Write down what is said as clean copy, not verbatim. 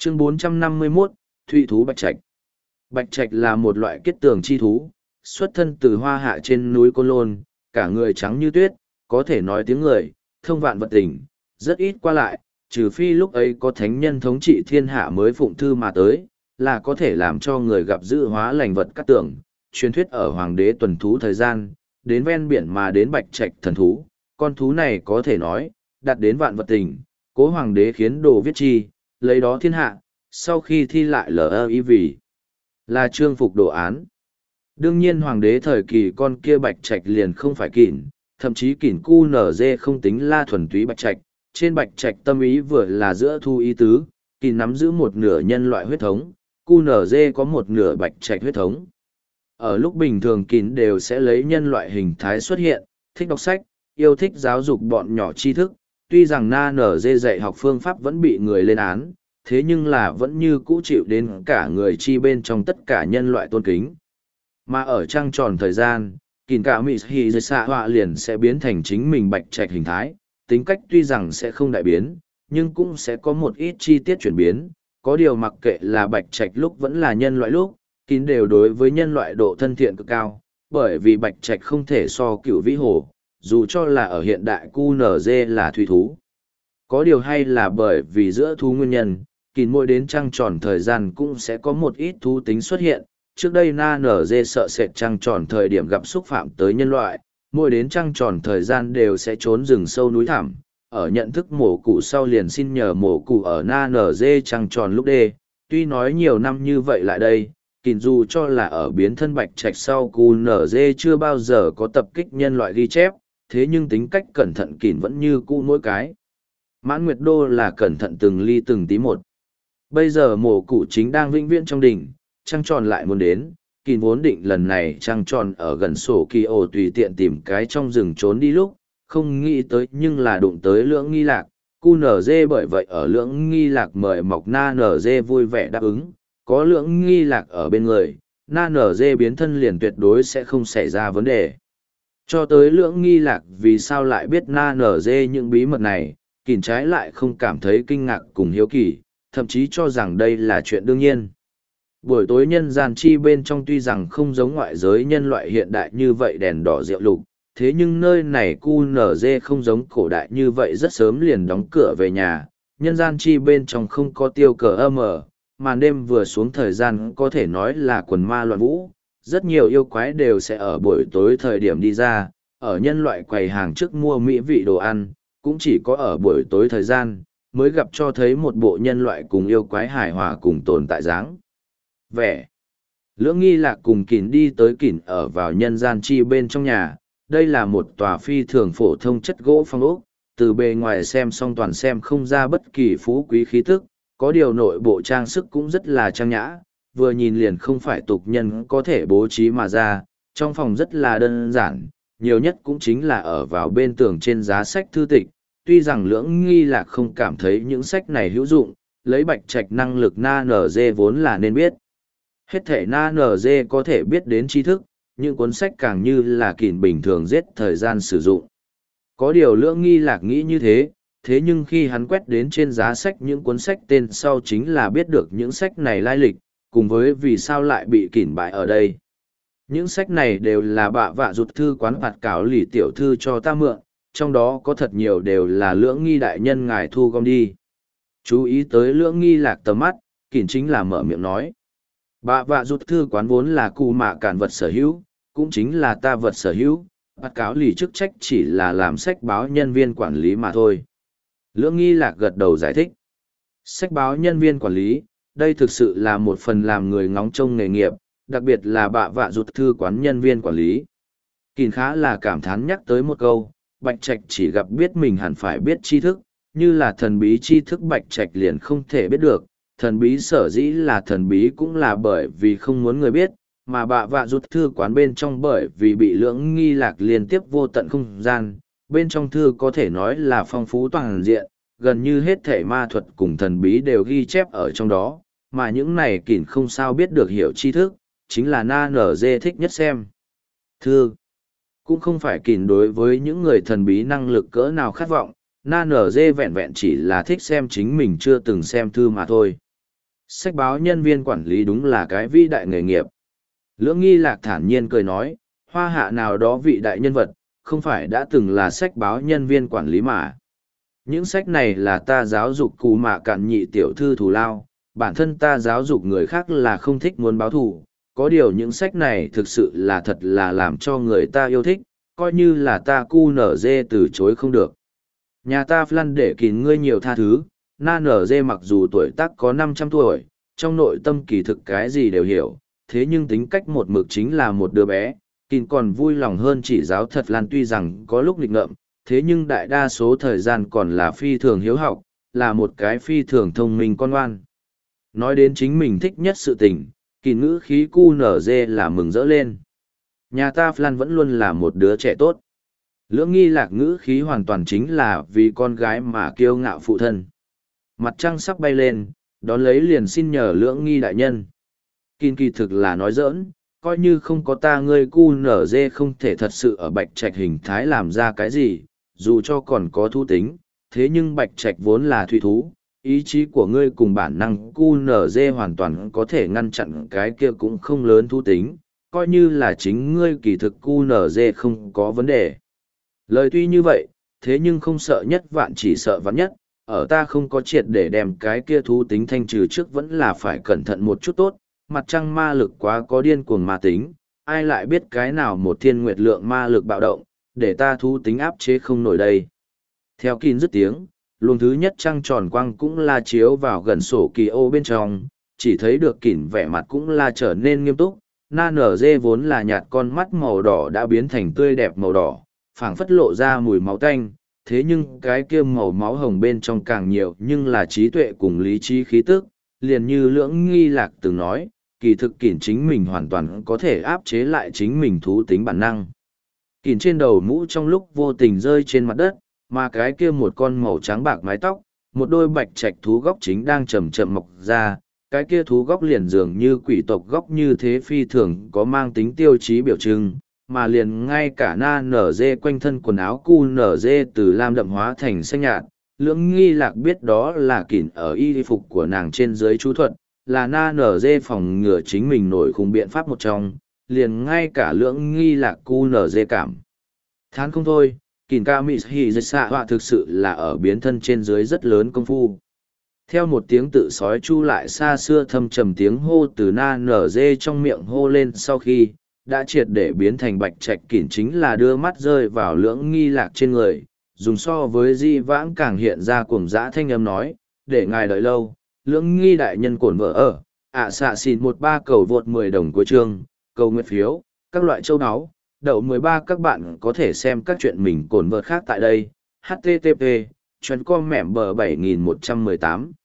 Chương 451, Thụy thú bạch trạch. Bạch trạch là một loại kết tường chi thú, xuất thân từ Hoa Hạ trên núi Côn Lôn, cả người trắng như tuyết, có thể nói tiếng người, thông vạn vật tình, rất ít qua lại, trừ phi lúc ấy có thánh nhân thống trị thiên hạ mới phụng thư mà tới, là có thể làm cho người gặp dự hóa lành vật cát tường. Truyền thuyết ở hoàng đế tuần thú thời gian, đến ven biển mà đến bạch trạch thần thú, con thú này có thể nói, đạt đến vạn vật tình, cố hoàng đế khiến đồ viết chi, lấy đó thiên hạ, sau khi thi lại ý vì là trương phục đồ án. Đương nhiên hoàng đế thời kỳ con kia bạch trạch liền không phải kỉn, thậm chí kỉn cu nở dê không tính la thuần túy bạch trạch, trên bạch trạch tâm ý vừa là giữa thu ý tứ, kỉn nắm giữ một nửa nhân loại huyết thống, cu nở dê có một nửa bạch trạch huyết thống. Ở lúc bình thường kỉn đều sẽ lấy nhân loại hình thái xuất hiện, thích đọc sách, yêu thích giáo dục bọn nhỏ tri thức, tuy rằng na nở dê dạy học phương pháp vẫn bị người lên án, thế nhưng là vẫn như cũ chịu đến cả người chi bên trong tất cả nhân loại tôn kính. Mà ở trăng tròn thời gian, kìn cả mị hì dây xạ họa liền sẽ biến thành chính mình bạch trạch hình thái, tính cách tuy rằng sẽ không đại biến, nhưng cũng sẽ có một ít chi tiết chuyển biến, có điều mặc kệ là bạch trạch lúc vẫn là nhân loại lúc, kín đều đối với nhân loại độ thân thiện cực cao, bởi vì bạch trạch không thể so cựu vĩ hồ, dù cho là ở hiện đại QNZ là thủy thú. Có điều hay là bởi vì giữa thú nguyên nhân, kín mỗi đến trăng tròn thời gian cũng sẽ có một ít thú tính xuất hiện. Trước đây na nở dê sợ sệt trăng tròn thời điểm gặp xúc phạm tới nhân loại, mỗi đến trăng tròn thời gian đều sẽ trốn rừng sâu núi thẳm. Ở nhận thức mổ cụ sau liền xin nhờ mổ cụ ở na nở dê trăng tròn lúc đê, tuy nói nhiều năm như vậy lại đây, kín dù cho là ở biến thân bạch trạch sau cu nở dê chưa bao giờ có tập kích nhân loại ghi chép, thế nhưng tính cách cẩn thận kín vẫn như cũ mỗi cái. Mãn Nguyệt Đô là cẩn thận từng ly từng tí một. Bây giờ mổ cụ chính đang vĩnh viễn trong đỉnh, trăng tròn lại muốn đến, kín vốn định lần này trăng tròn ở gần sổ kỳ ổ tùy tiện tìm cái trong rừng trốn đi lúc, không nghĩ tới nhưng là đụng tới lưỡng nghi lạc, cu nở dê bởi vậy ở lưỡng nghi lạc mời mọc na nở dê vui vẻ đáp ứng, có lưỡng nghi lạc ở bên người, na nở dê biến thân liền tuyệt đối sẽ không xảy ra vấn đề. Cho tới lưỡng nghi lạc vì sao lại biết na nở dê những bí mật này, kín trái lại không cảm thấy kinh ngạc cùng hiếu kỳ, thậm chí cho rằng đây là chuyện đương nhiên. Buổi tối nhân gian chi bên trong tuy rằng không giống ngoại giới nhân loại hiện đại như vậy đèn đỏ rượu lục, thế nhưng nơi này QNZ không giống cổ đại như vậy rất sớm liền đóng cửa về nhà, nhân gian chi bên trong không có tiêu cờ màn đêm vừa xuống thời gian có thể nói là quần ma loạn vũ, rất nhiều yêu quái đều sẽ ở buổi tối thời điểm đi ra, ở nhân loại quầy hàng trước mua mỹ vị đồ ăn, cũng chỉ có ở buổi tối thời gian, mới gặp cho thấy một bộ nhân loại cùng yêu quái hài hòa cùng tồn tại dáng vẻ. Lưỡng nghi lạc cùng kín đi tới kín ở vào nhân gian chi bên trong nhà, đây là một tòa phi thường phổ thông chất gỗ phong ốc, từ bề ngoài xem xong toàn xem không ra bất kỳ phú quý khí tức, có điều nội bộ trang sức cũng rất là trang nhã, vừa nhìn liền không phải tục nhân có thể bố trí mà ra, trong phòng rất là đơn giản, nhiều nhất cũng chính là ở vào bên tường trên giá sách thư tịch, tuy rằng lưỡng nghi lạc không cảm thấy những sách này hữu dụng, lấy bạch trạch năng lực na nở dê vốn là nên biết. Hết thể na nở dê có thể biết đến tri thức, những cuốn sách càng như là kín bình thường giết thời gian sử dụng. Có điều lưỡng nghi lạc nghĩ như thế, thế nhưng khi hắn quét đến trên giá sách những cuốn sách tên sau chính là biết được những sách này lai lịch, cùng với vì sao lại bị kín bại ở đây. Những sách này đều là bạ vạ rụt thư quán phạt cáo lì tiểu thư cho ta mượn, trong đó có thật nhiều đều là lưỡng nghi đại nhân ngài thu gom đi. Chú ý tới lưỡng nghi lạc tầm mắt, kín chính là mở miệng nói. Bạ vạ rụt thư quán vốn là cụ mạ cản vật sở hữu, cũng chính là ta vật sở hữu, phạt cáo lì chức trách chỉ là làm sách báo nhân viên quản lý mà thôi. Lưỡng nghi lạc gật đầu giải thích. Sách báo nhân viên quản lý, đây thực sự là một phần làm người ngóng trông nghề nghiệp, đặc biệt là bạ vạ rụt thư quán nhân viên quản lý. Kín khá là cảm thán nhắc tới một câu, bạch trạch chỉ gặp biết mình hẳn phải biết tri thức, như là thần bí tri thức bạch trạch liền không thể biết được, thần bí sở dĩ là thần bí cũng là bởi vì không muốn người biết, mà bạ vạ rụt thư quán bên trong bởi vì bị lưỡng nghi lạc liên tiếp vô tận không gian, bên trong thư có thể nói là phong phú toàn diện, gần như hết thể ma thuật cùng thần bí đều ghi chép ở trong đó, mà những này kín không sao biết được hiểu tri thức, chính là na nở dê thích nhất xem. Thư cũng không phải kín đối với những người thần bí năng lực cỡ nào khát vọng, na nở dê vẹn vẹn chỉ là thích xem chính mình chưa từng xem thư mà thôi. Sách báo nhân viên quản lý đúng là cái vĩ đại nghề nghiệp. Lưỡng nghi lạc thản nhiên cười nói, hoa hạ nào đó vị đại nhân vật, không phải đã từng là sách báo nhân viên quản lý mà. Những sách này là ta giáo dục cụ mạ cạn nhị tiểu thư thù lao, bản thân ta giáo dục người khác là không thích muốn báo thù. Có điều những sách này thực sự là thật là làm cho người ta yêu thích, coi như là ta cu nở dê từ chối không được. Nhà ta Flan để kín ngươi nhiều tha thứ, na nở dê mặc dù tuổi tác có 500 tuổi, trong nội tâm kỳ thực cái gì đều hiểu, thế nhưng tính cách một mực chính là một đứa bé, kín còn vui lòng hơn chỉ giáo thật Flan tuy rằng có lúc nghịch ngợm, thế nhưng đại đa số thời gian còn là phi thường hiếu học, là một cái phi thường thông minh con ngoan. Nói đến chính mình thích nhất sự tình, kín ngữ khí cu nở dê là mừng rỡ lên. Nhà ta Flan vẫn luôn là một đứa trẻ tốt. Lưỡng nghi lạc ngữ khí hoàn toàn chính là vì con gái mà kiêu ngạo phụ thân. Mặt trăng sắp bay lên, đón lấy liền xin nhờ lưỡng nghi đại nhân. Kinh kỳ thực là nói giỡn, coi như không có ta ngươi cu nở dê không thể thật sự ở bạch trạch hình thái làm ra cái gì, dù cho còn có thú tính, thế nhưng bạch trạch vốn là thủy thú, ý chí của ngươi cùng bản năng cu nở dê hoàn toàn có thể ngăn chặn cái kia cũng không lớn thú tính, coi như là chính ngươi kỳ thực cu nở dê không có vấn đề. Lời tuy như vậy, thế nhưng không sợ nhất vạn chỉ sợ vạn nhất, ở ta không có triệt để đem cái kia thú tính thanh trừ trước vẫn là phải cẩn thận một chút tốt, mặt trăng ma lực quá có điên cuồng ma tính, ai lại biết cái nào một thiên nguyệt lượng ma lực bạo động, để ta thú tính áp chế không nổi đây. Theo kín dứt tiếng, luồng thứ nhất trăng tròn quang cũng la chiếu vào gần sổ kỳ ô bên trong, chỉ thấy được kín vẻ mặt cũng là trở nên nghiêm túc, na nở dê vốn là nhạt con mắt màu đỏ đã biến thành tươi đẹp màu đỏ, phảng phất lộ ra mùi máu tanh, thế nhưng cái kia màu máu hồng bên trong càng nhiều nhưng là trí tuệ cùng lý trí khí tức, liền như lưỡng nghi lạc từng nói, kỳ thực kỉn chính mình hoàn toàn có thể áp chế lại chính mình thú tính bản năng. Kỉn trên đầu mũ trong lúc vô tình rơi trên mặt đất, mà cái kia một con màu trắng bạc mái tóc, một đôi bạch trạch thú góc chính đang chậm chậm mọc ra, cái kia thú góc liền dường như quỷ tộc góc như thế phi thường có mang tính tiêu chí biểu trưng, mà liền ngay cả na nở dê quanh thân quần áo cu nở dê từ lam đậm hóa thành xanh nhạt, lưỡng nghi lạc biết đó là kỉn ở y phục của nàng trên dưới chú thuật, là na nở dê phòng ngừa chính mình nổi khung biện pháp một trong, liền ngay cả lưỡng nghi lạc cu nở dê cảm. Thán không thôi, kỉn ca mị hì dây xạ họa thực sự là ở biến thân trên dưới rất lớn công phu. Theo một tiếng tự sói chu lại xa xưa thâm trầm tiếng hô từ na nở dê trong miệng hô lên sau khi đã triệt để biến thành bạch trạch kỉn chính là đưa mắt rơi vào lưỡng nghi lạc trên người, dùng so với di vãng càng hiện ra cuồng dã thanh âm nói, để ngài đợi lâu, lưỡng nghi đại nhân cổn vợ ở, xạ xìn 13 cầu vượt 10 đồng cuối chương, cầu nguyện phiếu, các loại châu áo, đậu 13 các bạn có thể xem các chuyện mình cổn vợ khác tại đây, http, chuyên com mẻm bờ 7118.